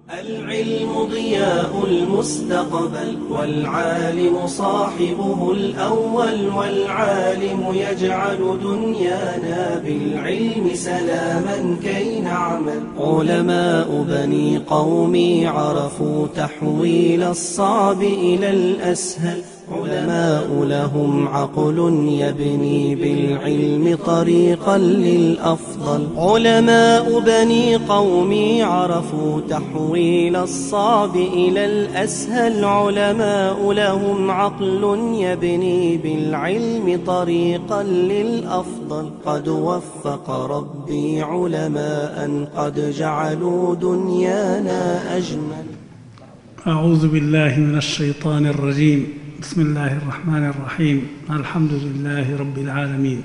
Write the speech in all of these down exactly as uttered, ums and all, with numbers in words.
العلم ضياء المستقبل والعالم صاحبه الأول، والعالم يجعل دنيانا بالعلم سلاما كي نعمل. علماء بني قومي عرفوا تحويل الصعب إلى الأسهل، علماء لهم عقل يبني بالعلم طريقا للأفضل. علماء بني قومي عرفوا تحويل الصعب إلى الأسهل، علماء لهم عقل يبني بالعلم طريقا للأفضل. قد وفق ربي علماء قد جعلوا دنيانا أجمل. أعوذ بالله من الشيطان الرجيم. بسم الله الرحمن الرحيم. الحمد لله رب العالمين،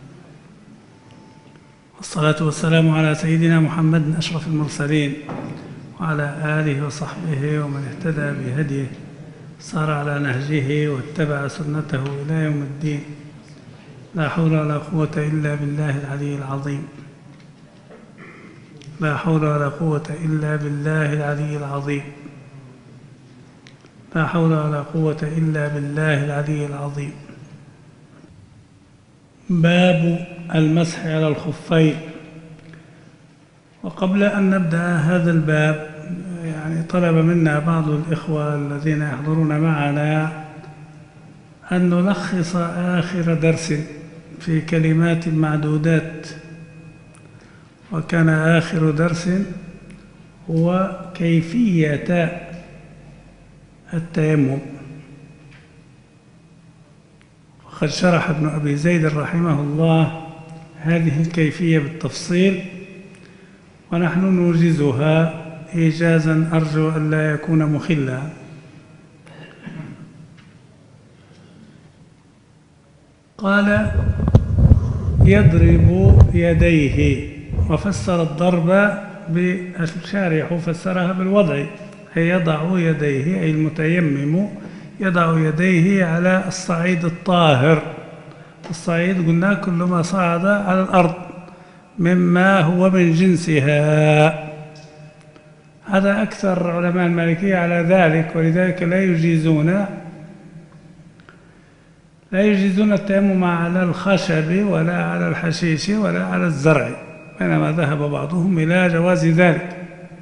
والصلاة والسلام على سيدنا محمد أشرف المرسلين، وعلى آله وصحبه ومن اهتدى بهديه صار على نهجه واتبع سنته إلى يوم الدين. لا حول ولا قوة إلا بالله العلي العظيم. لا حول ولا قوة إلا بالله العلي العظيم. لا حول ولا قوة إلا بالله العلي العظيم. باب المسح على الخفين. وقبل أن نبدأ هذا الباب، يعني طلب منا بعض الإخوة الذين يحضرون معنا أن نلخص آخر درس في كلمات معدودات، وكان آخر درس هو كيفية التيمم. وقد شرح ابن أبي زيد رحمه الله هذه الكيفية بالتفصيل، ونحن نوجزها إيجازا أرجو أن لا يكون مخلا. قال: يضرب يديه، وفسر الضرب بالشارح فسرها بالوضع، أي يضع يديه، أي المتيمم يضع يديه على الصعيد الطاهر. الصعيد قلنا كل ما صعد على الأرض مما هو من جنسها. هذا أكثر علماء المالكية على ذلك، ولذلك لا يجيزون لا يجيزون التيمم على الخشب ولا على الحشيش ولا على الزرع، بينما ذهب بعضهم إلى جواز ذلك.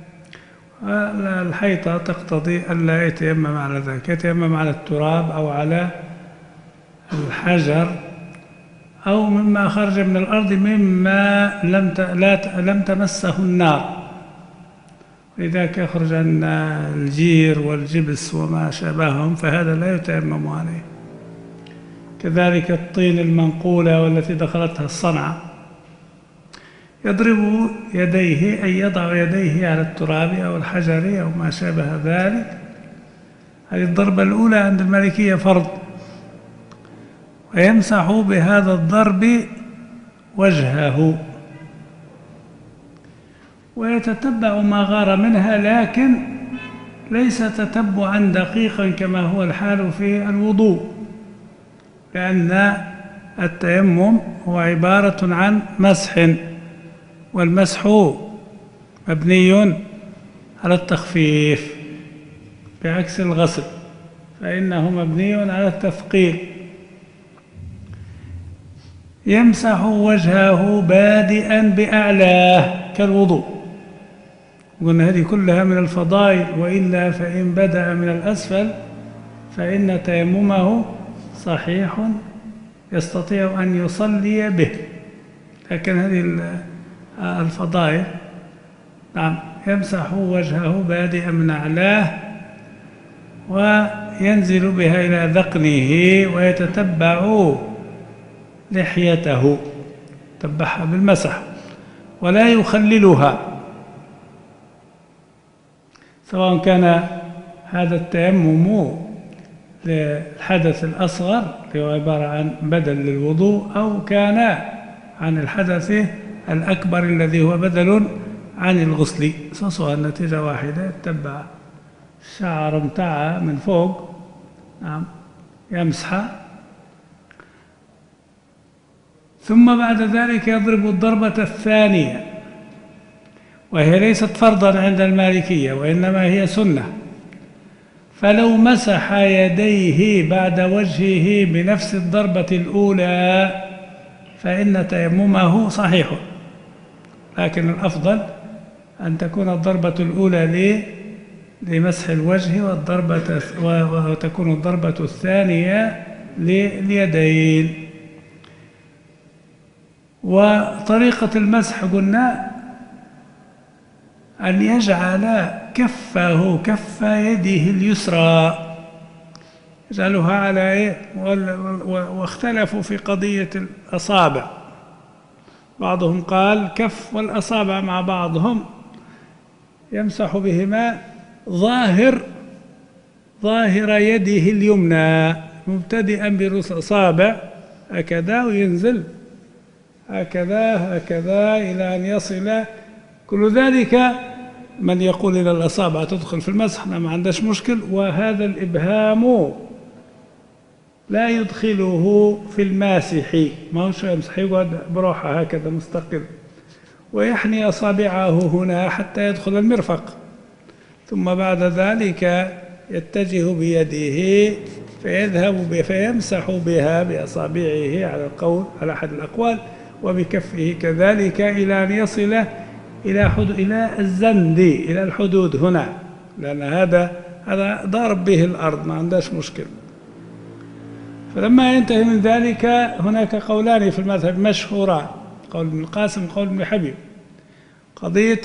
الحيطة تقتضي ألا يتيمم على ذلك، يتيمم على التراب أو على الحجر أو مما خرج من الأرض مما لم لم تمسه النار، لذلك يخرج عن الجير والجبس وما شابههم، فهذا لا يتيمم عليه. كذلك الطين المنقولة والتي دخلتها الصنعة. يضرب يديه أي يضع يديه على التراب أو الحجر أو ما شابه ذلك. هذه الضربة الأولى عند المالكية فرض. ويمسح بهذا الضرب وجهه، ويتتبع ما غار منها، لكن ليس تتبعا دقيقا كما هو الحال في الوضوء، لأن التيمم هو عبارة عن مسح، والمسح مبني على التخفيف بعكس الغسل، فإنه مبني على التثقيل. يمسح وجهه بادئا بأعلاه كالوضوء. قلنا هذه كلها من الفضائل، وإلا فإن بدأ من الأسفل فإن تيممه صحيح يستطيع أن يصلي به، لكن هذه الفضائل. نعم. يمسح وجهه بادئا من أعلاه وينزل بها إلى ذقنه، ويتتبع لحيته، تبعها بالمسح، ولا يخللها، سواء كان هذا التيمم للحدث الأصغر اللي هو عبارة عن بدل للوضوء، أو كان عن الحدث الأكبر الذي هو بدل عن الغسل، صصها النتيجة واحدة. تبع الشعر متاعها من فوق، نعم، يمسح، ثم بعد ذلك يضرب الضربة الثانية، وهي ليست فرضا عند المالكية وإنما هي سنة. فلو مسح يديه بعد وجهه بنفس الضربة الأولى فإن تيممه صحيح، لكن الأفضل أن تكون الضربة الأولى لمسح الوجه والضربة وتكون الضربة الثانية لليدين. وطريقة المسح قلنا أن يجعل كفه كف يده اليسرى، يجعلها على إيه؟ واختلفوا في قضية الأصابع، بعضهم قال كف والأصابع مع بعضهم يمسح بهما ظاهر ظاهر يده اليمنى مبتدئا برؤوس الأصابع هكذا وينزل هكذا هكذا إلى أن يصل. كل ذلك من يقول إلى الأصابع تدخل في المسح ما عندش مشكل، وهذا الإبهام لا يدخله في الماسح، ما هو شو يمسح، يقعد بروحه هكذا مستقل ويحني أصابعه هنا حتى يدخل المرفق، ثم بعد ذلك يتجه بيده فيذهب فيمسح بها بأصابعه على القول على أحد الأقوال، وبكفه كذلك إلى أن يصل إلى حدود إلى الزند إلى الحدود هنا، لأن هذا هذا ضارب به الأرض ما عندهش مشكل. فلما ينتهي من ذلك هناك قولان في المذهب مشهوران، قول ابن القاسم وقول ابن حبيب. قضية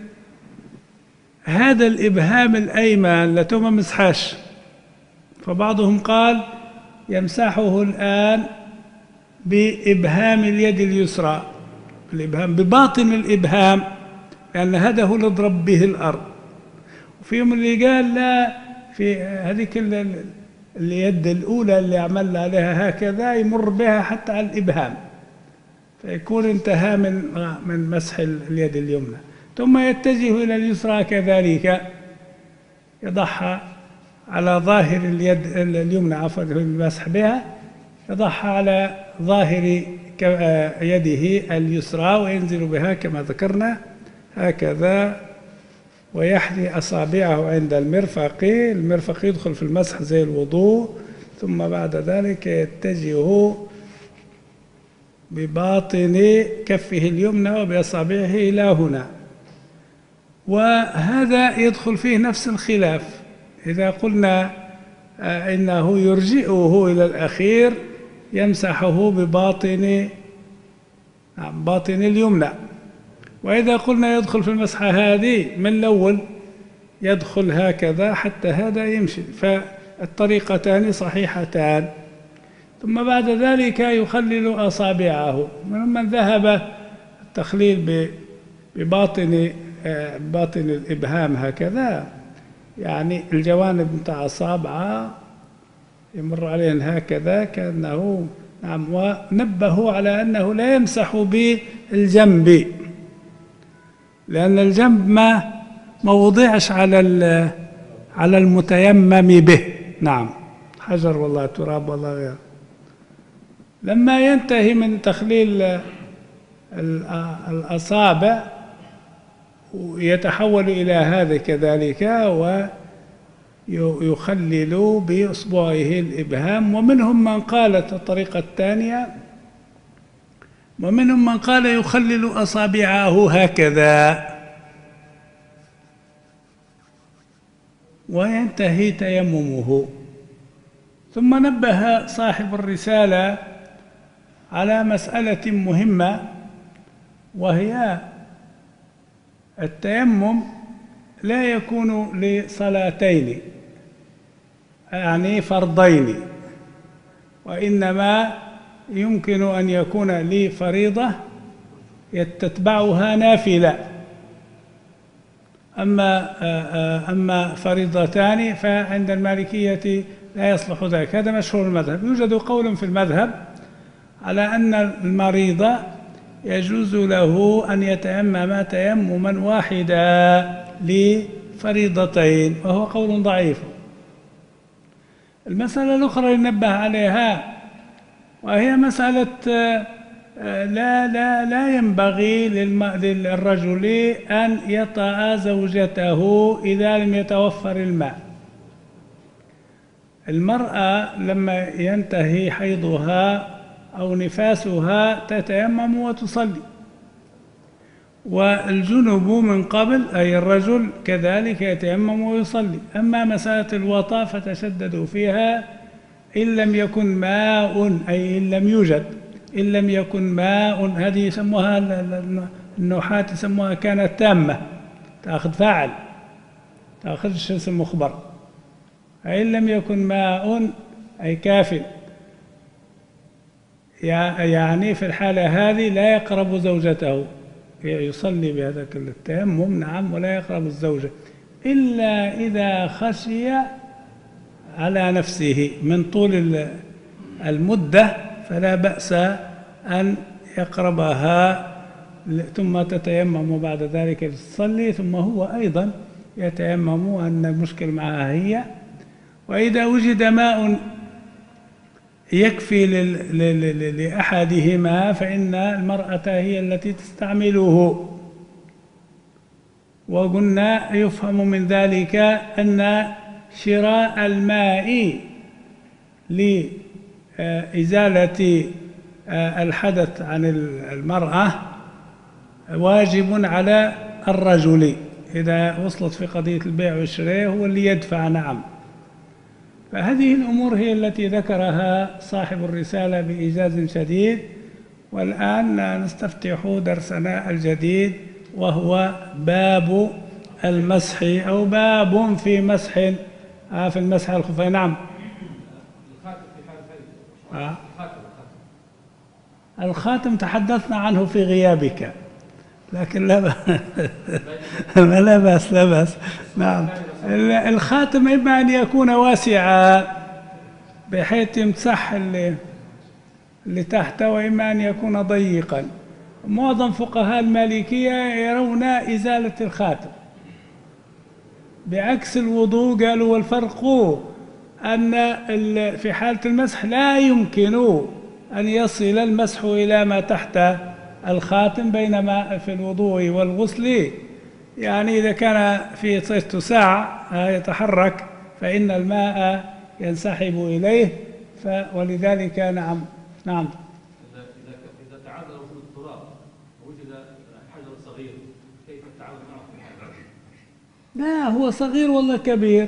هذا الإبهام الأيمن لتو ما مسحاش، فبعضهم قال يمسحه الآن بإبهام اليد اليسرى، الإبهام بباطن الإبهام، لأن هذا هو اللي ضرب به الأرض. وفيهم اللي قال لا، في هذيك اليد الأولى اللي عمل عليها هكذا يمر بها حتى على الإبهام، فيكون انتهى من من مسح اليد اليمنى، ثم يتجه إلى اليسرى كذلك، يضعها على ظاهر اليد اليمنى عفوا المسح بها، يضعها على ظاهر يده اليسرى وينزل بها كما ذكرنا هكذا، ويحذي أصابعه عند المرفق، المرفق يدخل في المسح زي الوضوء، ثم بعد ذلك يتجه بباطن كفه اليمنى وبأصابعه إلى هنا. وهذا يدخل فيه نفس الخلاف، إذا قلنا إنه يرجئه إلى الأخير يمسحه بباطن باطن اليمنى، وإذا قلنا يدخل في المسحة هذه من الأول يدخل هكذا حتى هذا يمشي، فالطريقتان صحيحتان. ثم بعد ذلك يخلل أصابعه، من ذهب التخليل بباطن باطن الإبهام هكذا، يعني الجوانب متاع أصابعه يمر عليهن هكذا كأنه نعم، ونبهوا على أنه لا يمسح بالجنب، لأن الجنب ما ما وضعش على على المتيمم به، نعم حجر والله تراب والله غير. لما ينتهي من تخليل الأصابع يتحول إلى هذا كذلك ويخلل بإصبعه الإبهام. ومنهم من قالت الطريقة الثانية، ومنهم من قال يخلل أصابعه هكذا وينتهي تيممه. ثم نبه صاحب الرسالة على مسألة مهمة، وهي التيمم لا يكون لصلاتين يعني فرضين، وإنما يمكن أن يكون لفريضة يتتبعها نافلة. أما أما فريضتان فعند المالكية لا يصلح ذلك، هذا مشهور المذهب. يوجد قول في المذهب على أن المريض يجوز له أن يتيمم تيمما واحدا لفريضتين، وهو قول ضعيف. المسألة الأخرى اللي نبه عليها وهي مسألة لا لا لا ينبغي للرجل أن يطأ زوجته إذا لم يتوفر الماء. المرأة لما ينتهي حيضها أو نفاسها تتيمم وتصلي، والجنب من قبل أي الرجل كذلك يتيمم ويصلي. أما مسألة الوطأ فتشددوا فيها إن لم يكن ماء، أي إن لم يوجد، إن لم يكن ماء، هذه يسموها النحاة يسموها كانت تامة، تأخذ فاعل، تأخذش اسم مخبر. إن لم يكن ماء أي كاف، يعني في الحالة هذه لا يقرب زوجته، يصلي بهذا التيمم نعم، ولا يقرب الزوجة إلا إذا خشي على نفسه من طول المدة، فلا بأس أن يقربها ثم تتيمم بعد ذلك لتصلي، ثم هو أيضا يتيمم أن المشكل معها هي. وإذا وجد ماء يكفي لأحدهما فإن المرأة هي التي تستعمله. وقلنا يفهم من ذلك أن شراء الماء لإزالة الحدث عن المرأة واجب على الرجل، إذا وصلت في قضية البيع والشراء هو اللي يدفع نعم. فهذه الأمور هي التي ذكرها صاحب الرسالة بإيجاز شديد. والآن نستفتح درسنا الجديد وهو باب المسح أو باب في مسح آه في المسح على الخفين. نعم. آه. الخاتم تحدثنا عنه في غيابك، لكن لا بأس لا بأس لا بأس. نعم. الخاتم إما أن يكون واسعا بحيث يمسح اللي, اللي تحته، وإما أن يكون ضيقا. معظم فقهاء المالكية يرون إزالة الخاتم، بعكس الوضوء قالوا والفرق أن في حالة المسح لا يمكن أن يصل المسح إلى ما تحت الخاتم، بينما في الوضوء والغسل يعني إذا كان في اتساع يتحرك فإن الماء ينسحب إليه. ولذلك نعم نعم إذا إذا تعذر وجود التراب ووجد حجر صغير كيف التعامل معه في الحجر؟ لا هو صغير ولا كبير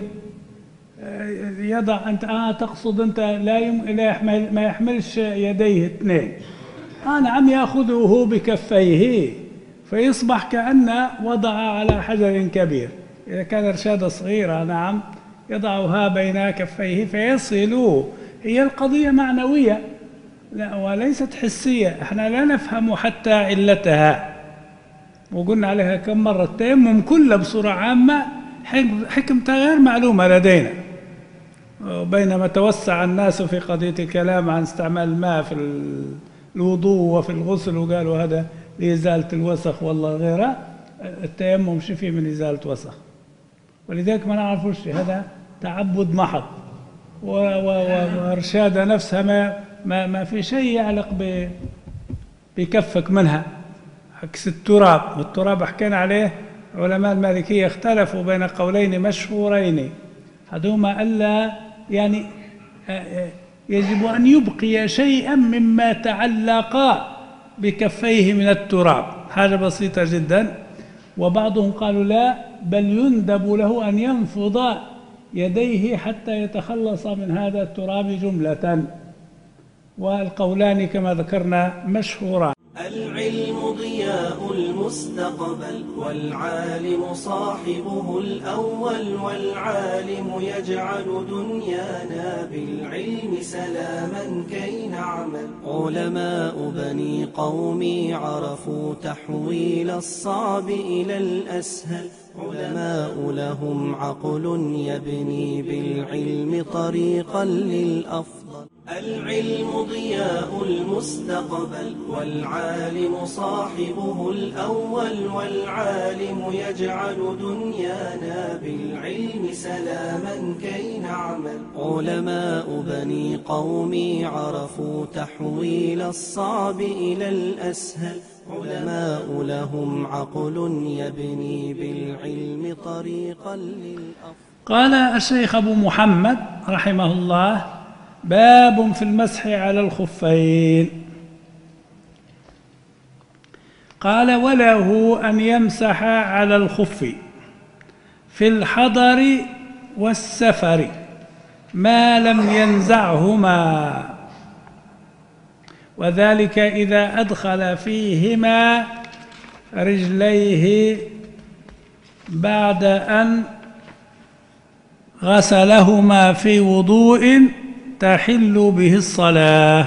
يضع أنت آه تقصد أنت لا يم... لا يحمل ما يحملش يديه اثنين. آه نعم يأخذه بكفيه فيصبح كأن وضع على حجر كبير. إذا كان رشادة صغيرة نعم يضعها بين كفيه فيصل. هي القضية معنوية لا وليست حسية، احنا لا نفهم حتى علتها، وقلنا عليها كم مرة. التيمم كله بصورة عامة حكمتها غير معلومة لدينا، بينما توسع الناس في قضية الكلام عن استعمال الماء في الوضوء وفي الغسل وقالوا هذا لإزالة الوسخ والله غيره. التيمم شفي من إزالة وسخ، ولذلك ما نعرفوش هذا تعبد محض، وإرشادة نفسها ما, ما, ما في شيء يعلق بكفك منها، عكس التراب. والتراب حكينا عليه علماء المالكية اختلفوا بين قولين مشهورين، أحدهما ألا يعني يجب أن يبقي شيئا مما تعلق بكفيه من التراب، حاجة بسيطة جدا. وبعضهم قالوا لا، بل يندب له أن ينفض يديه حتى يتخلص من هذا التراب جملة. والقولان كما ذكرنا مشهوران. العلم ضياء المستقبل، والعالم صاحبه الأول، والعالم يجعل دنيانا بالعلم سلاما كي نعمل. علماء بني قومي عرفوا تحويل الصعب إلى الأسهل، علماء لهم عقل يبني بالعلم طريقا للأفضل. العلم ضياء المستقبل والعالم صاحبه الأول، والعالم يجعل دنيانا بالعلم سلاما كي نعمل. علماء بني قومي عرفوا تحويل الصعب إلى الأسهل، علماء لهم عقل يبني بالعلم طريقا للأفضل. قال الشيخ أبو محمد رحمه الله: باب في المسح على الخفين. قال: وله أن يمسح على الخف في الحضر والسفر ما لم ينزعهما، وذلك إذا أدخل فيهما رجليه بعد أن غسلهما في وضوء تحل به الصلاة.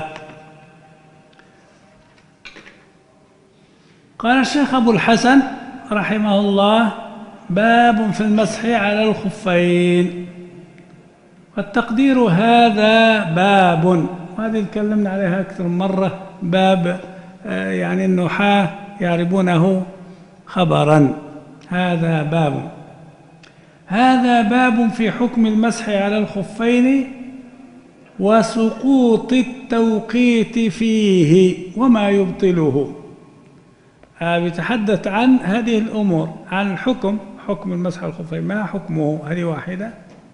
قال الشيخ أبو الحسن رحمه الله: باب في المسح على الخفين. والتقدير هذا باب، وهذه تكلمنا عليها أكثر من مرة، باب يعني النحاة يعربونه خبرا، هذا باب. هذا باب في حكم المسح على الخفين وسقوط التوقيت فيه وما يبطله. بيتحدث عن هذه الأمور، عن الحكم، حكم المسح على الخفين، ما حكمه؟ هذه واحدة،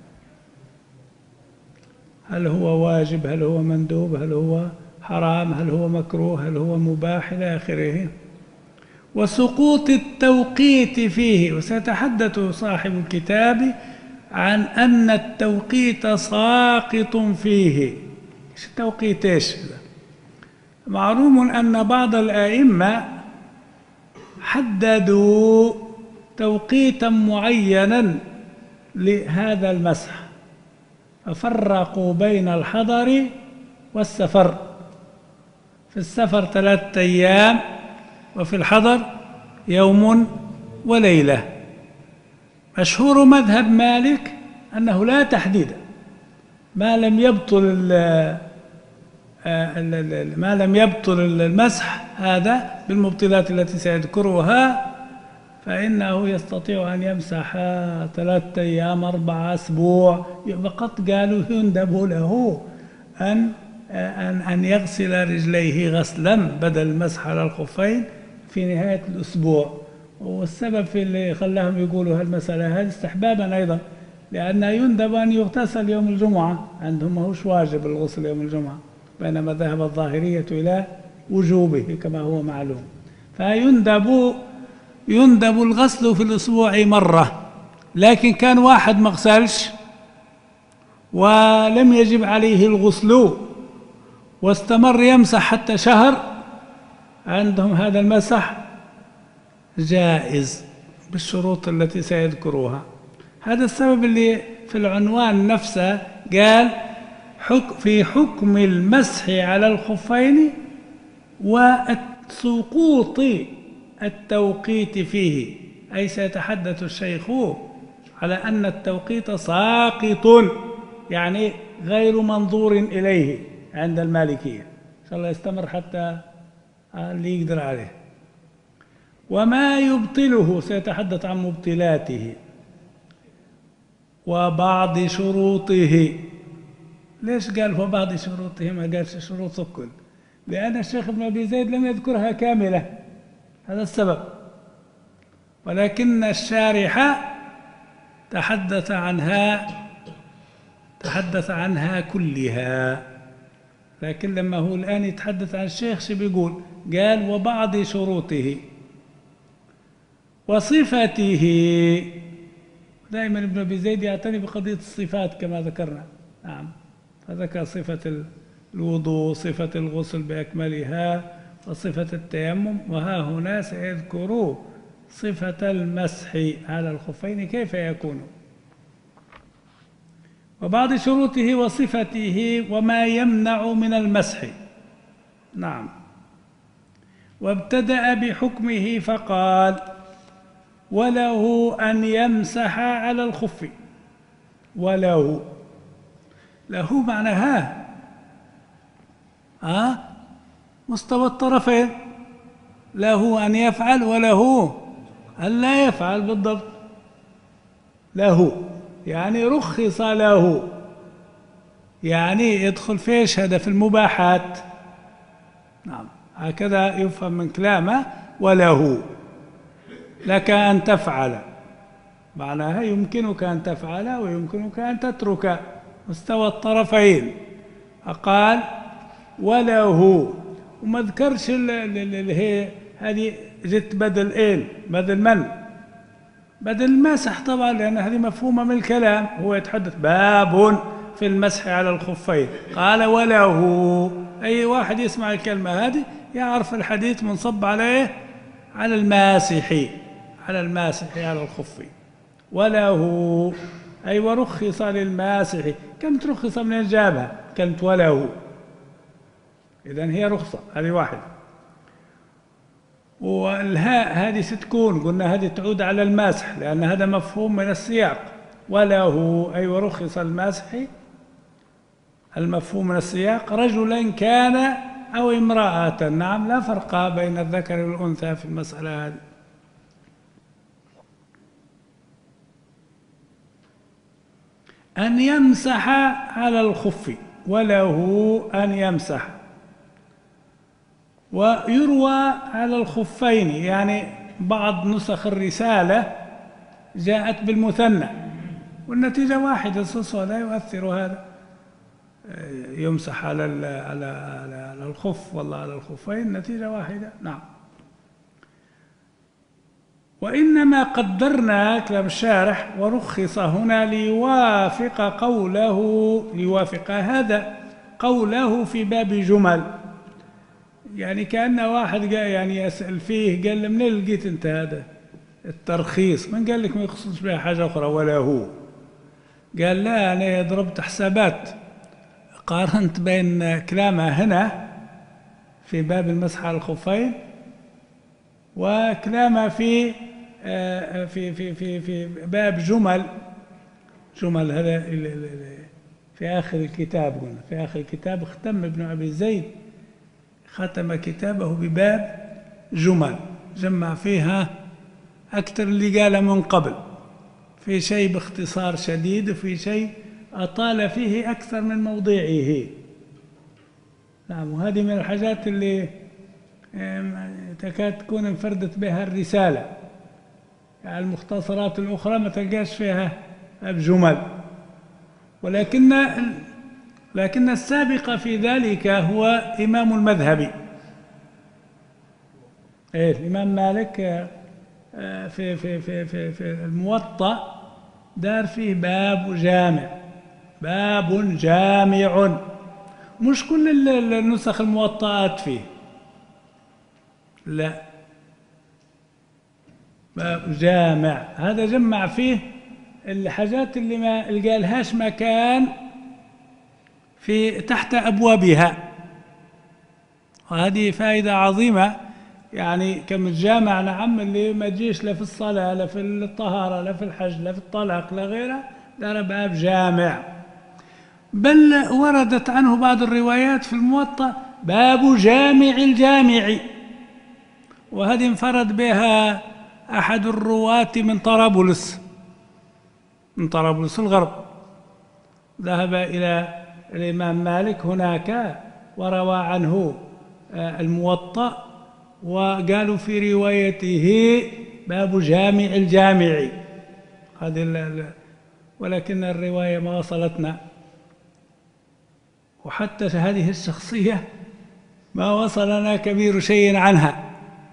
هل هو واجب، هل هو مندوب، هل هو حرام، هل هو مكروه، هل هو مباح، إلى آخره. وسقوط التوقيت فيه، وسيتحدث صاحب الكتاب عن أن التوقيت ساقط فيه. ايش التوقيت؟ ايش؟ معلوم أن بعض الأئمة حددوا توقيتا معينا لهذا المسح، ففرقوا بين الحضر والسفر. في السفر ثلاثة أيام، وفي الحضر يوم وليلة. مشهور مذهب مالك أنه لا تحديد، ما لم يبطل ما لم يبطل المسح هذا بالمبطلات التي سيذكرها، فإنه يستطيع أن يمسح ثلاثة أيام، أربعة، أسبوع. فقط قالوا يندب له أن أن أن يغسل رجليه غسلا بدل المسح على الخفين في نهاية الأسبوع. والسبب في اللي خلاهم يقولوا هالمسألة هذه استحبابا أيضا، لأن يندب أن يغتسل يوم الجمعة، عندهم ماهوش واجب الغسل يوم الجمعة، بينما ذهب الظاهرية إلى وجوبه كما هو معلوم. فيندب يندب الغسل في الأسبوع مرة. لكن كان واحد ما غسلش ولم يجب عليه الغسل واستمر يمسح حتى شهر، عندهم هذا المسح جائز بالشروط التي سيذكروها. هذا السبب اللي في العنوان نفسه قال حك في حكم المسح على الخفين وسقوط التوقيت فيه، أي سيتحدث الشيخ على أن التوقيت ساقط، يعني غير منظور إليه عند المالكية. إن شاء الله يستمر حتى اللي يقدر عليه. وما يبطله، سيتحدث عن مبطلاته وبعض شروطه. ليش قال وبعض شروطه ما قالش شروط الكل؟ لأن الشيخ ابن أبي زيد لم يذكرها كاملة، هذا السبب. ولكن الشارح تحدث عنها تحدث عنها كلها. لكن لما هو الآن يتحدث عن الشيخ شو بيقول؟ قال وبعض شروطه وصفته. دائما ابن أبي زيد يعتني بقضية الصفات كما ذكرنا. نعم، فذكر صفة الوضوء، صفة الغسل بأكملها، وصفة التيمم، وها هنا سيذكر صفة المسح على الخفين كيف يكون، وبعض شروطه وصفته وما يمنع من المسح. نعم. وابتدأ بحكمه فقال وله أن يمسح على الخف. وله له معناها أه؟ مستوى الطرفين، له أن يفعل وله أن لا يفعل بالضبط. له يعني رخص له، يعني يدخل في ايش هذا؟ في المباحات. نعم، هكذا يفهم من كلامه. وله لك أن تفعل، معناها يمكنك أن تفعل ويمكنك أن تترك، مستوى الطرفين. قال وله، وما ذكرش اللي هي هذه جت بدل إيه، بدل من، بدل المسح طبعا، لأن هذه مفهومة من الكلام. هو يتحدث باب في المسح على الخفين، قال وله. أي واحد يسمع الكلمة هذه يعرف الحديث منصب عليه على الماسح، على الماسح على الخفين. وله أي ورخص للماسح. كلمة رخص من جابها كلمة وله، إذن هي رخصة، هذه واحدة. والهاء هذه ستكون، قلنا هذه تعود على الماسح لأن هذا مفهوم من السياق. وله أي ورخص الماسح، المفهوم من السياق، رجلا كان أو امرأة. نعم، لا فرق بين الذكر والأنثى في المسألة هذه. أن يمسح على الخف، وله أن يمسح. ويروى على الخفين، يعني بعض نسخ الرسالة جاءت بالمثنى والنتيجة واحدة، لا يؤثر هذا. يمسح على على على الخف والله على الخفين، نتيجة واحدة. نعم. وإنما قدرنا كلام الشارح ورخص هنا ليوافق قوله، ليوافق هذا قوله في باب جمل. يعني كأن واحد جاء يعني يسأل فيه، قال له منين لقيت انت هذا الترخيص؟ من قال لك ما يخصص بها حاجة أخرى ولا هو؟ قال لا، أنا ضربت حسابات، قارنت بين كلامه هنا في باب المسح على الخفين وكلامه في في في في في باب جمل. جمل هذا في آخر الكتاب، قلنا في آخر الكتاب ختم ابن أبي زيد، ختم كتابه بباب جمل، جمع فيها أكثر اللي قاله من قبل، في شيء باختصار شديد وفي شيء أطال فيه أكثر من موضعه. نعم، وهذه من الحاجات اللي تكاد تكون انفردت بها الرسالة. يعني المختصرات الأخرى ما تلقاش فيها جمل، ولكن لكن السابق في ذلك هو إمام المذهب. إيه، الإمام مالك في في في في في الموطأ دار فيه باب جامع، باب جامع. مش كل النسخ الموطئات فيه، لا، باب جامع هذا جمع فيه الحاجات اللي ما قالهاش مكان في تحت أبوابها، وهذه فائدة عظيمة. يعني كم الجامع نعم اللي ما تجيش لا في الصلاة لا في الطهارة لا في الحج لا في الطلاق لا غيره، دار باب جامع. بل وردت عنه بعض الروايات في الموطأ باب جامع الجامع، وهذه انفرد بها أحد الرواة من طرابلس، من طرابلس الغرب، ذهب إلى الإمام مالك هناك وروى عنه الموطأ، وقالوا في روايته باب جامع الجامع. هذه ولكن الرواية ما وصلتنا، وحتى هذه الشخصية ما وصلنا كبير شيء عنها،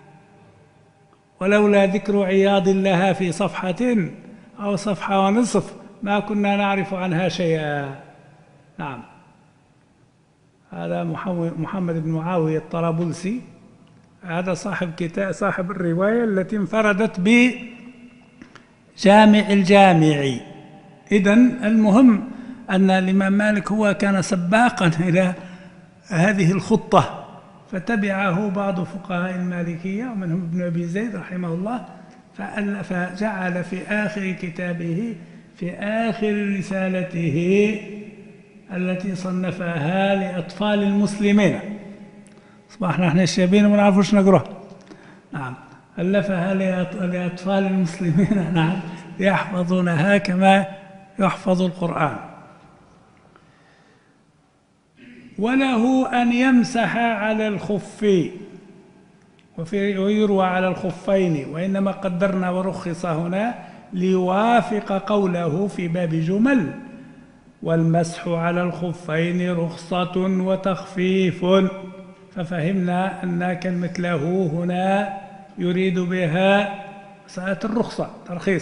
ولولا ذكر عياض لها في صفحة أو صفحة ونصف ما كنا نعرف عنها شيئا. نعم، هذا محمد بن معاوية الطرابلسي، هذا صاحب كتاب، صاحب الرواية التي انفردت بجامع الجامع. إذن المهم أن الإمام مالك هو كان سباقا إلى هذه الخطة، فتبعه بعض فقهاء المالكية ومنهم ابن أبي زيد رحمه الله، فجعل في آخر كتابه في آخر رسالته التي صنفها لأطفال المسلمين أصبحنا احنا الشابين وما نعرفوش نقرأ. نعم، ألفها لأطفال المسلمين نعم يحفظونها كما يحفظ القرآن. وله أن يمسح على الخف، وفي ويروى على الخفين، وإنما قدرنا ورخص هنا ليوافق قوله في باب جمل: والمسح على الخفين رخصة وتخفيف. ففهمنا أن كلمة له هنا يريد بها مسألة الرخصة، ترخيص.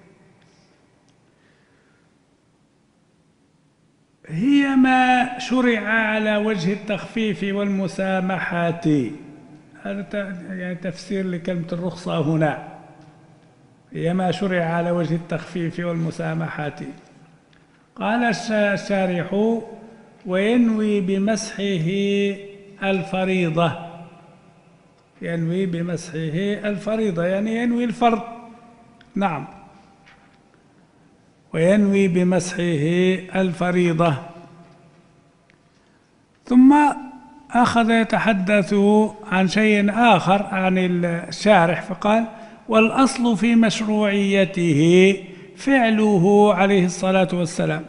هي ما شرع على وجه التخفيف والمسامحة. هذا يعني تفسير لكلمة الرخصة هنا، هي ما شرع على وجه التخفيف والمسامحة. قال الشارح: وينوي بمسحه الفريضة، ينوي بمسحه الفريضة يعني ينوي الفرض. نعم، وينوي بمسحه الفريضة. ثم أخذ يتحدث عن شيء آخر عن الشارح فقال: والأصل في مشروعيته فعله عليه الصلاة والسلام.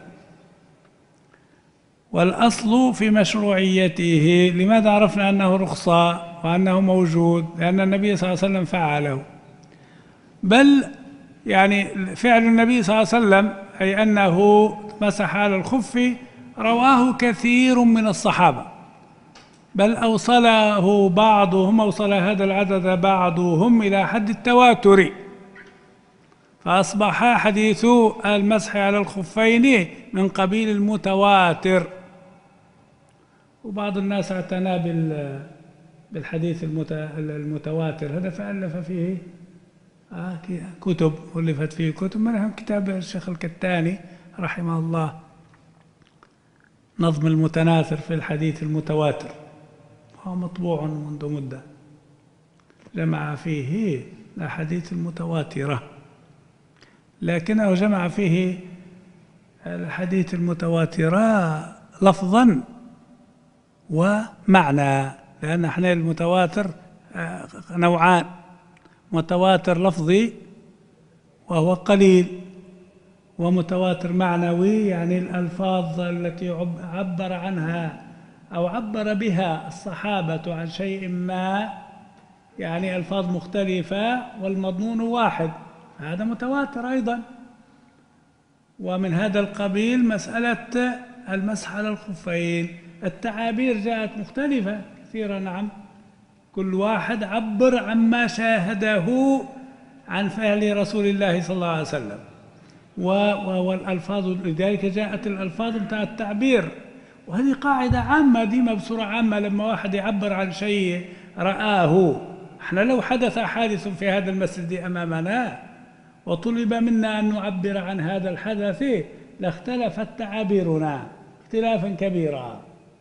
والأصل في مشروعيته، لماذا عرفنا أنه رخصة وأنه موجود؟ لأن النبي صلى الله عليه وسلم فعله. بل يعني فعل النبي صلى الله عليه وسلم أي أنه مسح على الخف رواه كثير من الصحابة، بل أوصله بعضهم، أوصل هذا العدد بعضهم إلى حد التواتر، فأصبح حديث المسح على الخفين من قبيل المتواتر. وبعض الناس اعتنى بالحديث المتواتر هذا فألف فيه كتب، ألفت فيه كتب، منهم كتاب الشيخ الكتاني رحمه الله نظم المتناثر في الحديث المتواتر، هو مطبوع منذ مدة، جمع فيه الأحاديث المتواترة، لكنه جمع فيه الحديث المتواترة لفظا ومعنى، لأن احنا المتواتر نوعان: متواتر لفظي وهو قليل، ومتواتر معنوي يعني الألفاظ التي عبر عنها أو عبر بها الصحابة عن شيء ما، يعني ألفاظ مختلفة والمضمون واحد، هذا متواتر أيضا. ومن هذا القبيل مسألة المسح على الخفين، التعابير جاءت مختلفة كثيرا، نعم، كل واحد عبر عما شاهده عن فعل رسول الله صلى الله عليه وسلم، والألفاظ لذلك جاءت الألفاظ بتاع التعبير. وهذه قاعدة عامة ديما بصورة عامة، لما واحد يعبر عن شيء رآه، احنا لو حدث حادث في هذا المسجد أمامنا وطلب منا أن نعبر عن هذا الحدث لاختلفت تعابيرنا اختلافا كبيرا.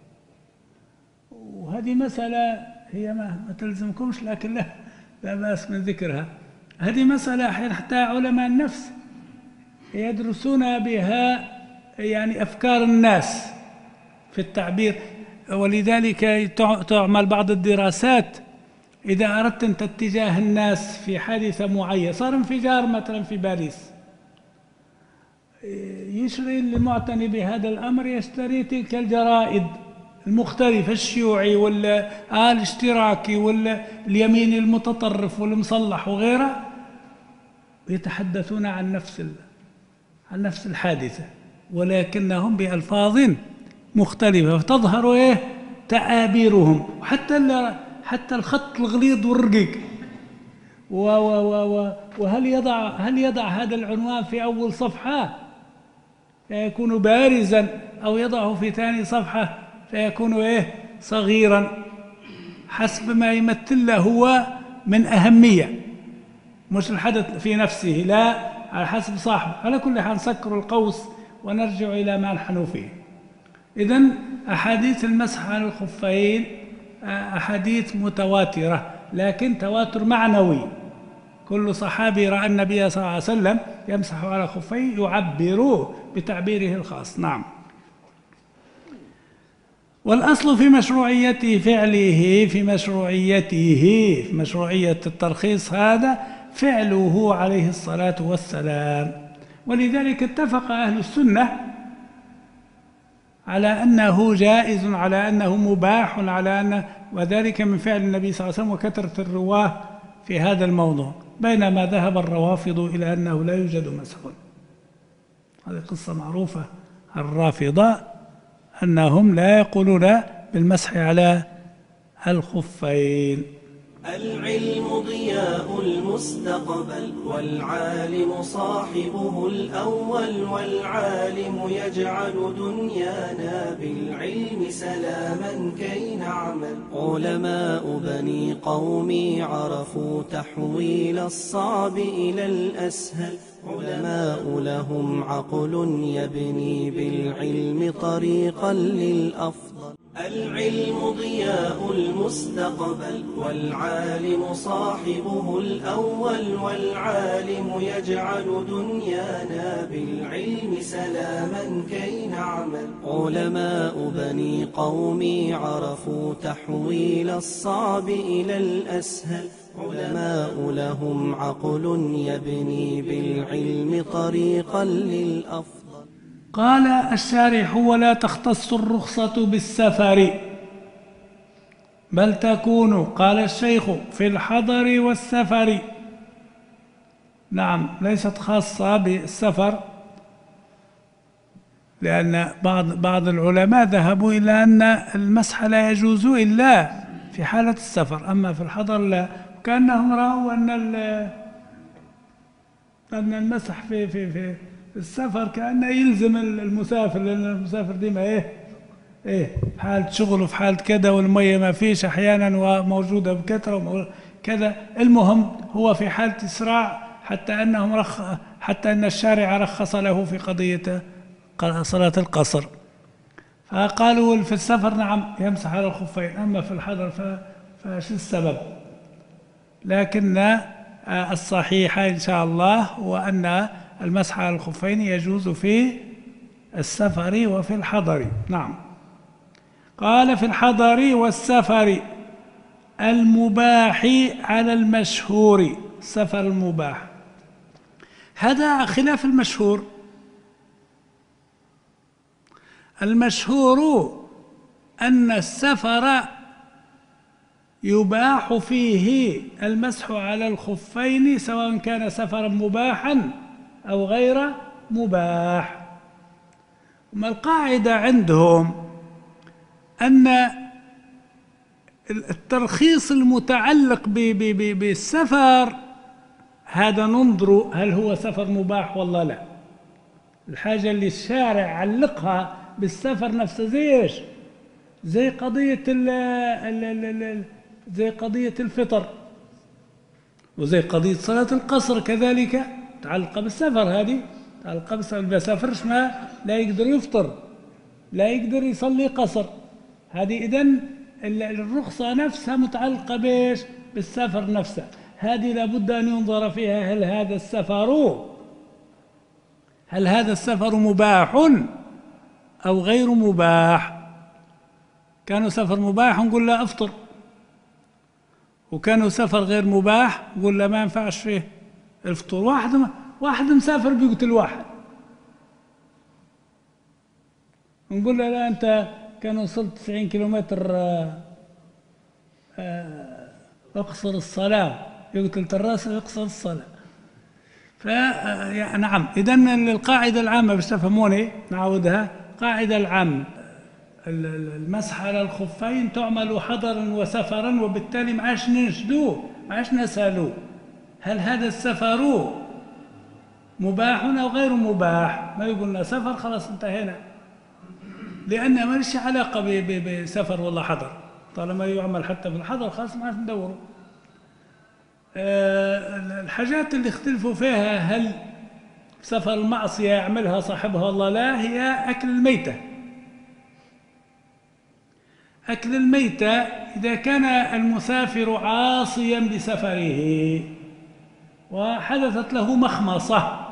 وهذه مسألة هي ما, ما تلزمكمش، لكن لا, لا بأس من ذكرها. هذه مسألة حتى علماء النفس يدرسون بها يعني أفكار الناس في التعبير، ولذلك تعمل بعض الدراسات إذا أردت أن تتجاه الناس في حادثة معينة، صار انفجار مثلا في باريس، يشري المعتني بهذا الأمر يشتري تلك الجرائد المختلفة، الشيوعي ولا الاشتراكي ولا اليمين المتطرف والمصلح وغيره، يتحدثون عن نفس عن نفس الحادثة ولكنهم بألفاظ مختلفة، فتظهر إيه تعابيرهم، وحتى حتى الخط الغليظ والرقيق. وهل يضع هل يضع هذا العنوان في أول صفحة فيكون بارزا، أو يضعه في ثاني صفحة فيكون إيه صغيرا، حسب ما يمثل له هو من أهمية، مش الحدث في نفسه، لا، على حسب صاحبه. على كل حال نسكر القوس ونرجع إلى ما نحن فيه. إذن أحاديث المسح على الخفين أحاديث متواترة، لكن تواتر معنوي، كل صحابي رأى النبي صلى الله عليه وسلم يمسح على خفيه يعبر بتعبيره الخاص. نعم. والأصل في مشروعية فعله في مشروعيته في مشروعية الترخيص هذا فعله عليه الصلاة والسلام. ولذلك اتفق أهل السنة على أنه جائز، على أنه مباح، على أنه، وذلك من فعل النبي صلى الله عليه وسلم وكثرة الرواه في هذا الموضوع، بينما ذهب الروافض إلى أنه لا يوجد مسح. هذه قصة معروفة. الرافضة أنهم لا يقولون بالمسح على الخفين. العلم ضياء المستقبل، والعالم صاحبه الأول، والعالم يجعل دنيانا بالعلم سلاما كي نعمل. علماء بني قومي عرفوا تحويل الصعب إلى الأسهل، علماء لهم عقل يبني بالعلم طريقا للأفضل. العلم ضياء المستقبل، والعالم صاحبه الأول، والعالم يجعل دنيانا بالعلم سلاما كي نعمل. علماء بني قومي عرفوا تحويل الصعب إلى الأسهل، علماء لهم عقل يبني بالعلم طريقا للأفضل. قال الشارح: ولا تختص الرخصة بالسفر، بل تكون، قال الشيخ، في الحضر والسفر. نعم، ليست خاصة بالسفر، لأن بعض بعض العلماء ذهبوا إلى أن المسح لا يجوز إلا في حالة السفر، أما في الحضر لا. كأنهم رأوا أن أن المسح في في في السفر كأنه يلزم المسافر، لأن المسافر ديما إيه إيه في حالة شغل وفي حالة كذا، والمية ما فيش أحيانا وموجودة بكثرة كذا. المهم هو في حالة إسراع، حتى أنهم رخ حتى أن الشارع رخص له في قضية صلاة القصر. فقالوا في السفر نعم يمسح على الخفين، أما في الحضر فشو السبب؟ لكن الصحيح إن شاء الله هو أن المسح على الخفين يجوز في السفر وفي الحضر. نعم. قال: في الحضر والسفر المباح على المشهور. السفر المباح هذا خلاف المشهور. المشهور أن السفر يباح فيه المسح على الخفين، سواء كان سفرا مباحا أو غير مباح. وما القاعدة عندهم أن الترخيص المتعلق بالسفر هذا ننظر هل هو سفر مباح ولا لا. الحاجة اللي الشارع علقها بالسفر نفسه زي ايش؟ زي قضية ال ال ال زي قضية الفطر، وزي قضية صلاة القصر كذلك تعلق بالسفر. هذه تعلق بالسفر، اللي بيسافرش ما لا يقدر يفطر، لا يقدر يصلي قصر. هذه إذن الرخصة نفسها متعلقة بإيش؟ بالسفر نفسه. هذه لابد أن ينظر فيها هل هذا السفر هل هذا السفر مباح أو غير مباح. كانوا سفر مباح نقول له أفطر، وكانوا سفر غير مباح نقول له ما ينفعش فيه الفطور. واحد واحد مسافر بيقتل واحد، نقول له لا أنت كان وصلت تسعين كيلومتر اقصر الصلاة، يقتل الراس يقصر الصلاة. فنعم، إذن القاعدة العامة باش تفهموني نعودها. القاعدة العامة المسح على الخفين تعمل حضرا وسفرا، وبالتالي ما عادش ننشدوه، ما عادش نسألوه هل هذا السفر مباح أو غير مباح. ما يقولنا سفر خلاص انتهينا، لأن ما ليش علاقة بسفر ولا حضر. طالما يعمل حتى في الحضر خلاص ما عادش ندوروا. أه الحاجات اللي اختلفوا فيها هل سفر المعصية يعملها صاحبها ولا لا، هي أكل الميتة. أكل الميتة إذا كان المسافر عاصيا بسفره وحدثت له مخمصة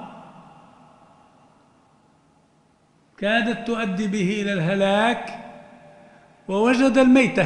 كادت تؤدي به إلى الهلاك، ووجد الميتة،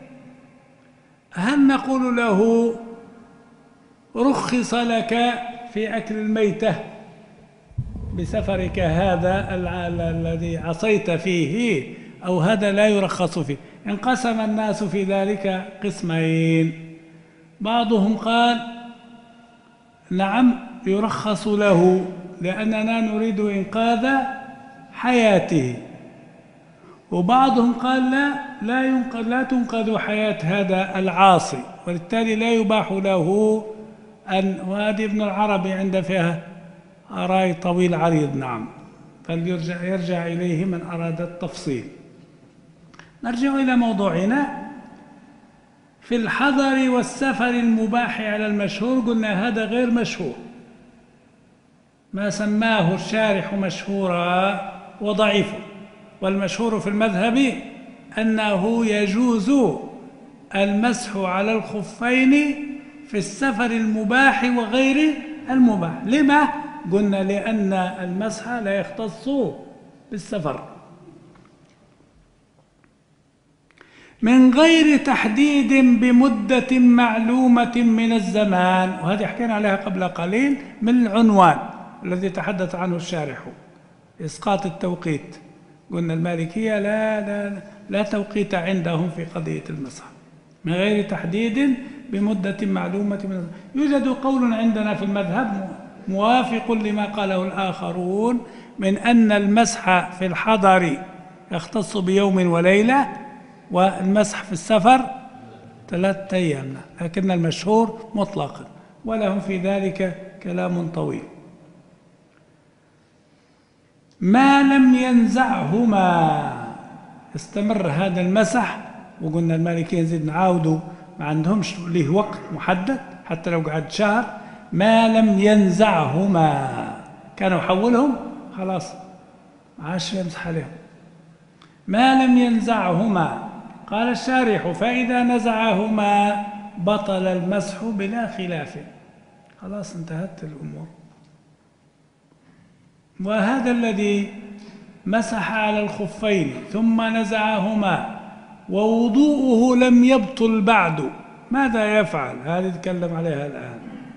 هل نقول له رخص لك في أكل الميتة بسفرك هذا الذي عصيت فيه، أو هذا لا يرخص فيه؟ انقسم الناس في ذلك قسمين، بعضهم قال نعم يرخص له لأننا نريد إنقاذ حياته، وبعضهم قال لا لا ينقذ لا تنقذ حياة هذا العاصي، وبالتالي لا يباح له أن، وهذه ابن العربي عند فيها رأي طويل عريض. نعم، فليرجع يرجع إليه من أراد التفصيل. نرجع إلى موضوعنا. في الحضر والسفر المباح على المشهور قلنا هذا غير مشهور، ما سماه الشارح مشهورا وضعيف، والمشهور في المذهب أنه يجوز المسح على الخفين في السفر المباح وغير المباح. لما؟ قلنا لأن المسح لا يختص بالسفر، من غير تحديد بمدة معلومة من الزمان، وهذه حكينا عليها قبل قليل من العنوان الذي تحدث عنه الشارح، إسقاط التوقيت. قلنا المالكية لا لا لا توقيت عندهم في قضية المسح، من غير تحديد بمدة معلومة من الزمان. يوجد قول عندنا في المذهب موافق لما قاله الآخرون من أن المسح في الحضر يختص بيوم وليلة، والمسح في السفر ثلاثة أيام، لكن المشهور مطلقا، ولهم في ذلك كلام طويل. ما لم ينزعهما استمر هذا المسح، وقلنا المالكية نزيد نعاودوا ما عندهمش له وقت محدد حتى لو قعد شهر، ما لم ينزعهما، كانوا حولهم خلاص ما عادش يمسح عليهم. ما لم ينزعهما، قال الشارح فإذا نزعهما بطل المسح بلا خلاف، خلاص انتهت الأمور. وهذا الذي مسح على الخفين ثم نزعهما ووضوءه لم يبطل بعد، ماذا يفعل؟ هذه نتكلم عليها الآن.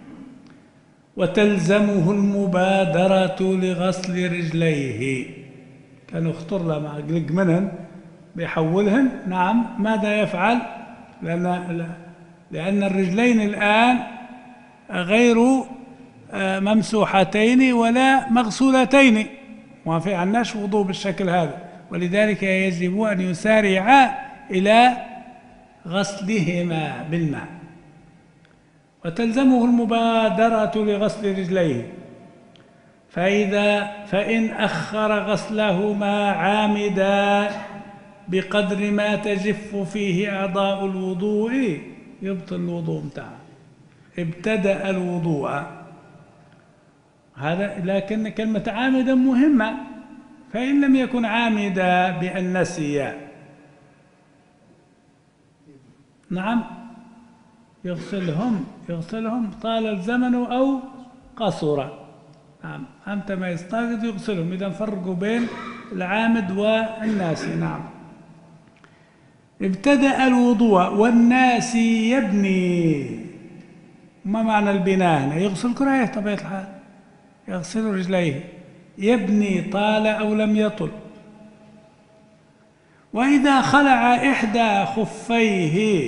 وتلزمه المبادرة لغسل رجليه، كانوا اخطر له مع قلق منهن بيحولهن. نعم، ماذا يفعل؟ لأن, لأن الرجلين الآن غير ممسوحتين ولا مغسولتين، وما في عناش وضوء بالشكل هذا، ولذلك يجب أن يسارع إلى غسلهما بالماء. وتلزمه المبادرة لغسل رجليه، فإذا فإن أخر غسلهما عامدا بقدر ما تجف فيه أعضاء الوضوء يبطل الوضوء متاعه، ابتدأ الوضوء. هذا لكن كلمة عامدا مهمة، فإن لم يكن عامدا بأن نسي، نعم يغسلهم يغسلهم طال الزمن أو قصر. نعم، أمتى ما يستيقظ يغسلهم، إذا فرقوا بين العامد والناسي. نعم، ابتدأ الوضوء والناسي يبني. ما معنى البناء هنا؟ يغسل كرهيه طبيعة الحال، يغسل رجليه، يبني طال أو لم يطل. وإذا خلع إحدى خفيه،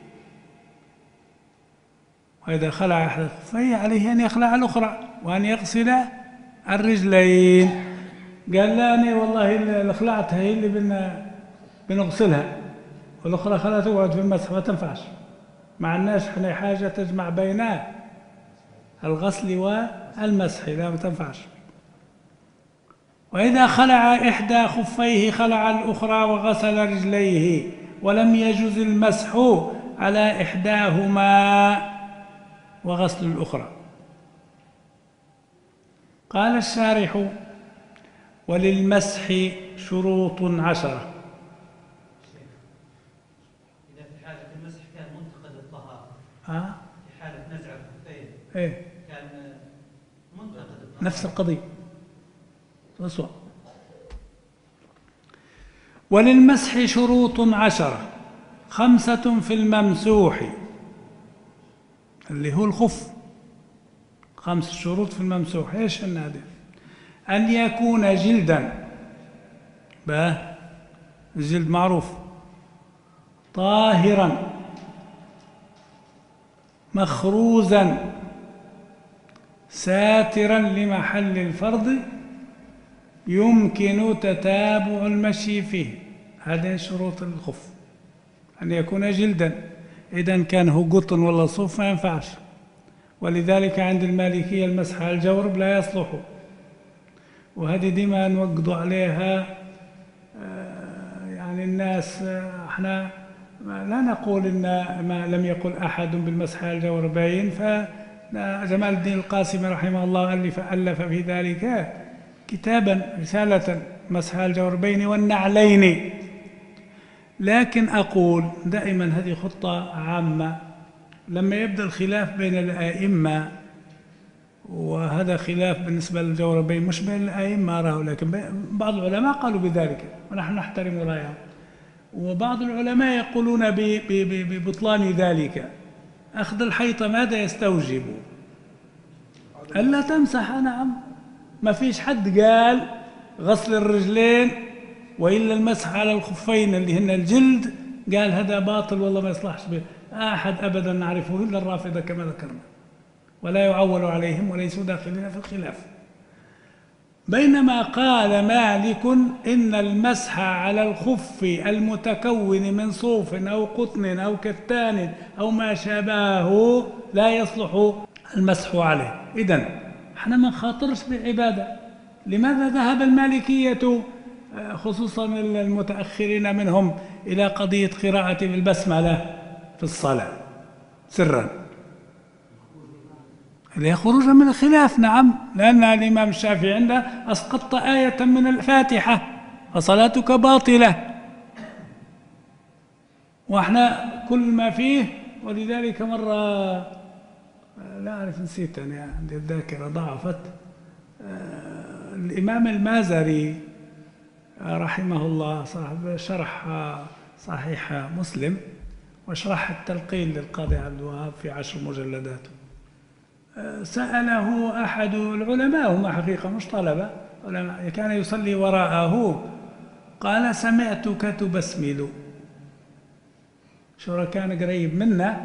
وإذا خلع إحدى خفيه عليه أن يخلع الأخرى وأن يغسل الرجلين. قال لا أنا والله اللي خلعتها هي اللي بن بنغسلها، والأخرى خلها تقعد في المسح، ما تنفعش، ما عندناش احنا حاجة تجمع بين الغسل والمسح، لا ما تنفعش. وإذا خلع إحدى خفيه خلع الأخرى وغسل رجليه، ولم يجز المسح على إحداهما وغسل الأخرى. قال الشارح وللمسح شروط عشرة. إذا في حالة المسح كان منتقد الطهارة، آه؟ في حالة نزع الخفين إيه؟ كان منتقد الطهارة، نفس القضية أسوأ. وللمسح شروط عشرة، خمسة في الممسوح اللي هو الخف، خمس شروط في الممسوح. ايش هن هذه؟ أن يكون جلدا، بقى الجلد معروف، طاهرا مخروزا ساترا لمحل الفرض يمكن تتابع المشي فيه. هذه شروط الخف، أن يكون جلدا. إذا كان هو قطن ولا صوف ما ينفعش، ولذلك عند المالكية المسح على الجورب لا يصلح، وهذه ديما نوقضوا عليها. يعني الناس احنا لا نقول ان ما لم يقل احد بالمسح على الجوربين، فجمال الدين القاسمي رحمه الله الف الف في ذلك كتابا رسالة مسح على الجوربين والنعلين. لكن اقول دائما هذه خطة عامة، لما يبدأ الخلاف بين الائمة، وهذا خلاف بالنسبة للجوربين مش بين الائمة أراه، لكن بعض العلماء قالوا بذلك ونحن نحترم رأيهم، وبعض العلماء يقولون ببطلان ذلك. أخذ الحيطة ماذا يستوجب؟ ألا تمسح. نعم، ما فيش حد قال غسل الرجلين وإلا المسح على الخفين اللي هن الجلد قال هذا باطل والله ما يصلحش به أحد أبدا نعرفه إلا الرافضة كما ذكرنا، ولا يعول عليهم وليسوا داخلين في الخلاف. بينما قال مالك إن المسح على الخف المتكون من صوف أو قطن أو كتان أو ما شابهه لا يصلح المسح عليه. إذن احنا ما نخاطرش بعبادة. لماذا ذهب المالكية خصوصا المتأخرين منهم إلى قضية قراءة بالبسملة في الصلاة سرا؟ اللي خروجا من الخلاف. نعم، لأن الإمام الشافعي عنده أسقطت آية من الفاتحة فصلاتك باطلة، وإحنا كل ما فيه. ولذلك مرة لا أعرف نسيت أنا عندي الذاكرة ضعفت، الإمام المازري رحمه الله صاحب شرح صحيح مسلم وشرح التلقين للقاضي عبد الوهاب في عشر مجلدات، سأله أحد العلماء، هم حقيقة مش طلبة علماء، كان يصلي وراءه، قال سمعتك تبسمل. شو كان قريب منا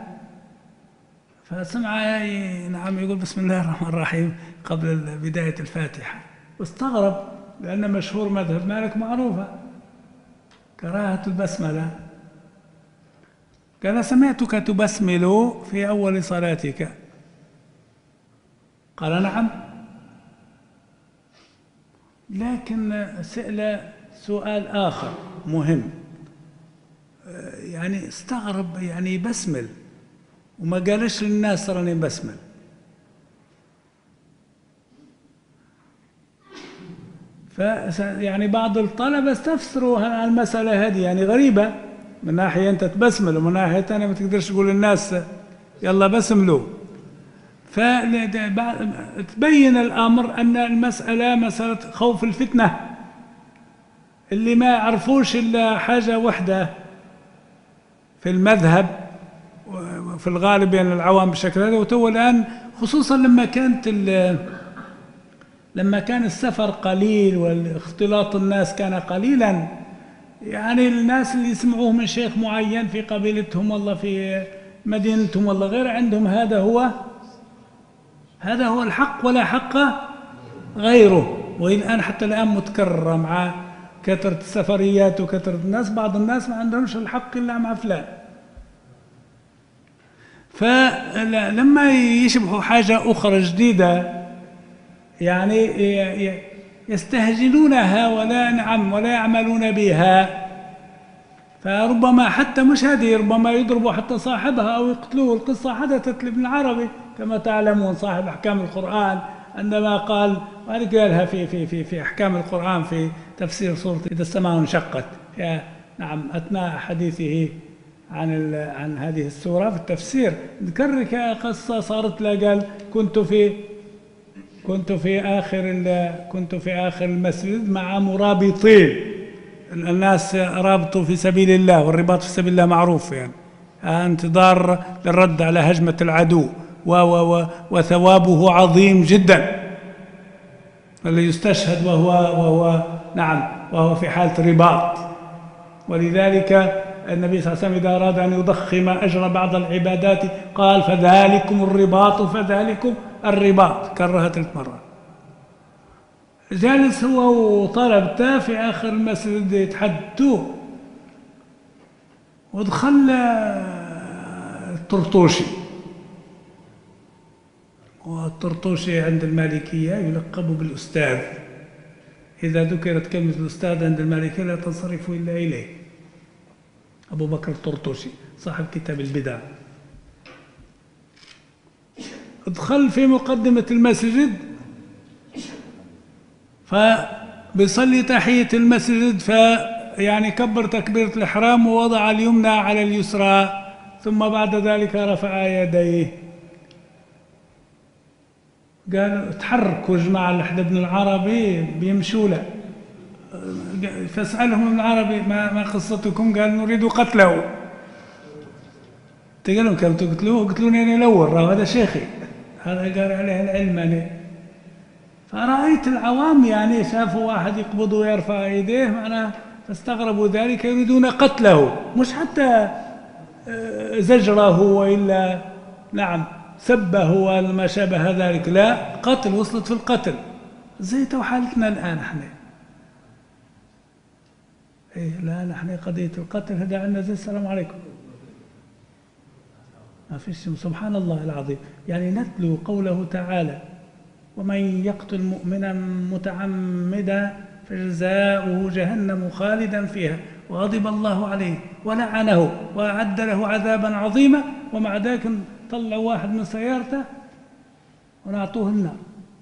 فسمع نعم يقول بسم الله الرحمن الرحيم قبل بداية الفاتحة، واستغرب لأن مشهور مذهب مالك معروفة كراهة البسملة. قال سمعتك تبسمل في أول صلاتك. قال نعم، لكن سأل سؤال آخر مهم، يعني استغرب يعني بسمل وما قالش للناس راني بسمل. ف يعني بعض الطلبة استفسروا المسألة هذه، يعني غريبة، من ناحية أنت تبسمل ومن ناحية ثانية ما تقدرش تقول للناس يلا بسملوا. فتبين الأمر أن المسألة مسألة خوف الفتنة، اللي ما يعرفوش إلا حاجة واحدة في المذهب وفي الغالب يعني العوام بشكل هذا. وتو الآن خصوصا لما كانت لما كان السفر قليل والاختلاط الناس كان قليلا، يعني الناس اللي يسمعوه من شيخ معين في قبيلتهم والله في مدينتهم والله غير عندهم، هذا هو هذا هو الحق ولا حق غيره. والآن حتى الآن متكرر مع كثرة السفريات وكثرة الناس، بعض الناس ما عندهمش الحق إلا مع فلان. فلما يشبهوا حاجة أخرى جديدة يعني يستهجنونها ولا نعم ولا يعملون بها، فربما حتى مش هذه، ربما يضربوا حتى صاحبها أو يقتلوه. القصة حدثت لابن العربي كما تعلمون صاحب أحكام القرآن، عندما قال، وهذه قالها في في في في أحكام القرآن في تفسير سورة إذا السماء انشقت، نعم أثناء حديثه عن عن هذه السورة في التفسير ذكر قصة صارت له، قال كنت في كنت في آخر كنت في آخر المسجد مع مرابطين، الناس رابطوا في سبيل الله، والرباط في سبيل الله معروف يعني انتظار للرد على هجمة العدو، و و و وثوابه عظيم جدا. اللي يستشهد وهو وهو نعم وهو في حالة رباط. ولذلك النبي صلى الله عليه وسلم إذا أراد أن يضخم أجر بعض العبادات قال فذلكم الرباط فذلكم الرباط، كررها ثلاث مرات. جالس هو وطلبته في آخر المسجد يتحدثوا، ودخل الطرطوشي، والطرطوشي عند المالكية يلقب بالأستاذ، إذا ذكرت كلمة الأستاذ عند المالكية لا تنصرف إلا إليه، أبو بكر الطرطوشي صاحب كتاب البدع. ادخل في مقدمة المسجد فبيصلي تحية المسجد، فيعني كبر تكبيرة الإحرام ووضع اليمنى على اليسرى، ثم بعد ذلك رفع يديه. قال تحركوا جماعة لحد ابن العربي بيمشوا له، فاسألهم ابن العربي ما, ما قصتكم؟ قال نريد قتله. قال لهم كم تقتلوه؟ قتلوني أنا الأول، هذا شيخي، هذا قال عليه العلم أنا. فرأيت العوام يعني شافوا واحد يقبض ويرفع يديه معناه فاستغربوا ذلك، يريدون قتله، مش حتى زجره وإلا نعم سبه وما شابه ذلك، لا قتل، وصلت في القتل زي تو حالتنا الآن احنا. إيه لا نحن قضية القتل هذا عندنا زي السلام عليكم ما فيش. سبحان الله العظيم، يعني نتلو قوله تعالى ومن يقتل مؤمنا متعمدا فجزاؤه جهنم خالدا فيها وغضب الله عليه ولعنه وأعد له عذابا عظيما، ومع ذلك طلعوا واحد من سيارته ونعطوه النار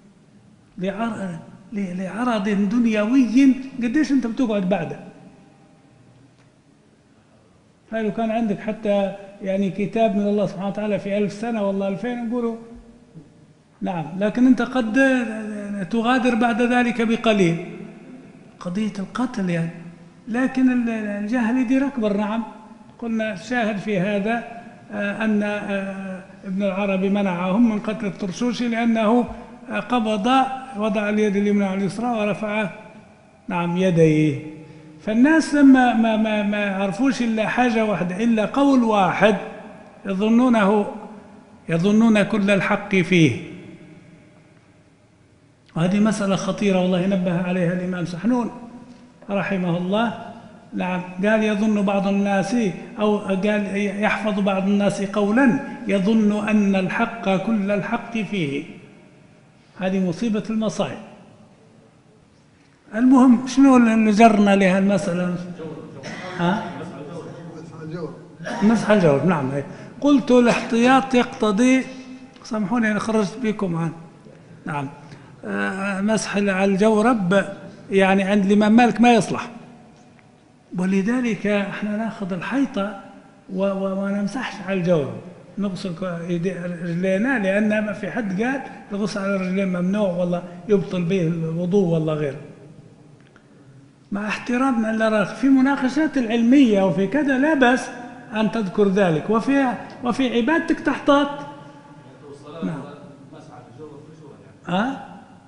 لعرض دنيوي. قديش انت بتقعد بعده؟ لو كان عندك حتى يعني كتاب من الله سبحانه وتعالى في ألف سنة والله ألفين نقولوا نعم، لكن أنت قد تغادر بعد ذلك بقليل. قضية القتل يعني، لكن الجهل يدير أكبر. نعم قلنا الشاهد في هذا أن ابن العربي منعهم من قتل الطرشوشي لأنه قبض وضع اليد اليمنى على اليسرى ورفع نعم يديه. فالناس لما ما ما ما يعرفوش إلا حاجة واحدة، إلا قول واحد يظنونه يظنون كل الحق فيه. وهذه مسألة خطيرة والله نبه عليها الإمام سحنون رحمه الله. نعم قال يظن بعض الناس أو قال يحفظ بعض الناس قولا يظن أن الحق كل الحق فيه. هذه مصيبة المصائب. المهم شنو اللي جرنا لها المسألة؟ ها؟ مسح الجورب. نعم قلت الاحتياط يقتضي، سامحوني أنا خرجت بكم عن نعم آه مسح على الجورب يعني عند الإمام مالك ما يصلح، ولذلك احنا ناخذ الحيطة وما نمسحش على الجورب، نغسل رجلينا، لأن ما في حد قال الغسل على الرجلين ممنوع والله يبطل به الوضوء والله غيره. مع احترامنا للراغب في مناقشات العلمية وفي كذا لا بأس أن تذكر ذلك، وفي وفي عبادتك تحتاط. نعم. ها؟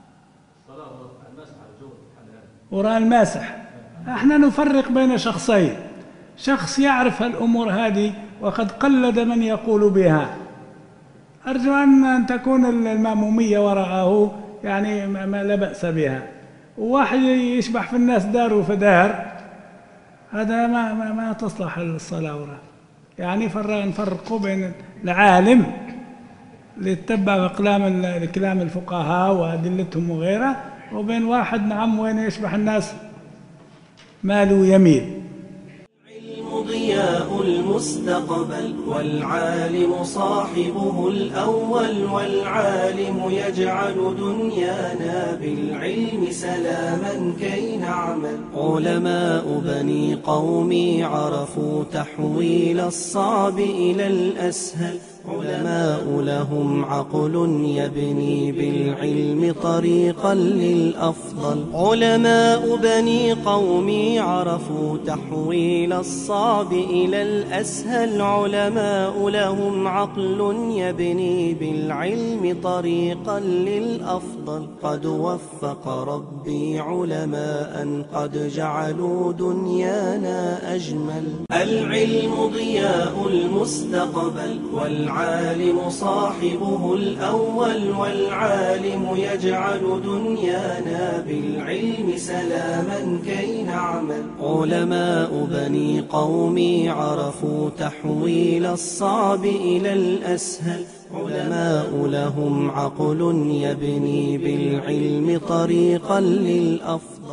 وراء الماسح. احنا نفرق بين شخصين، شخص يعرف الأمور هذه وقد قلد من يقول بها، أرجو أن تكون المأمومية وراءه يعني ما لا بأس بها. وواحد يشبح في الناس دار وفدار، هذا ما ما, ما تصلح الصلاة وراء. يعني نفرقوا بين العالم اللي يتبع كلام كلام الفقهاء وأدلتهم وغيرها، وبين واحد نعم وين يشبح الناس ماله يميل. العلم ضياء المستقبل والعالم صاحبه الأول، والعالم يجعل دنيانا بالعلم سلاما كي نعمل. علماء بني قومي عرفوا تحويل الصعب إلى الأسهل، علماء لهم عقل يبني بالعلم طريقا للأفضل. علماء بني قومي عرفوا تحويل الصعب إلى الأسهل. علماء لهم عقل يبني بالعلم طريقا للأفضل. قد وفق ربي علماء قد جعلوا دنيانا أجمل. العلم ضياء المستقبل والعالم صاحبه الأول. والعالم يجعل دنيانا بالعلم سلاما كي نعمل. علماء بني قومي عرفوا تحويل الصعب إلى الأسهل. علماء لهم عقل يبني بالعلم طريقا للأفضل.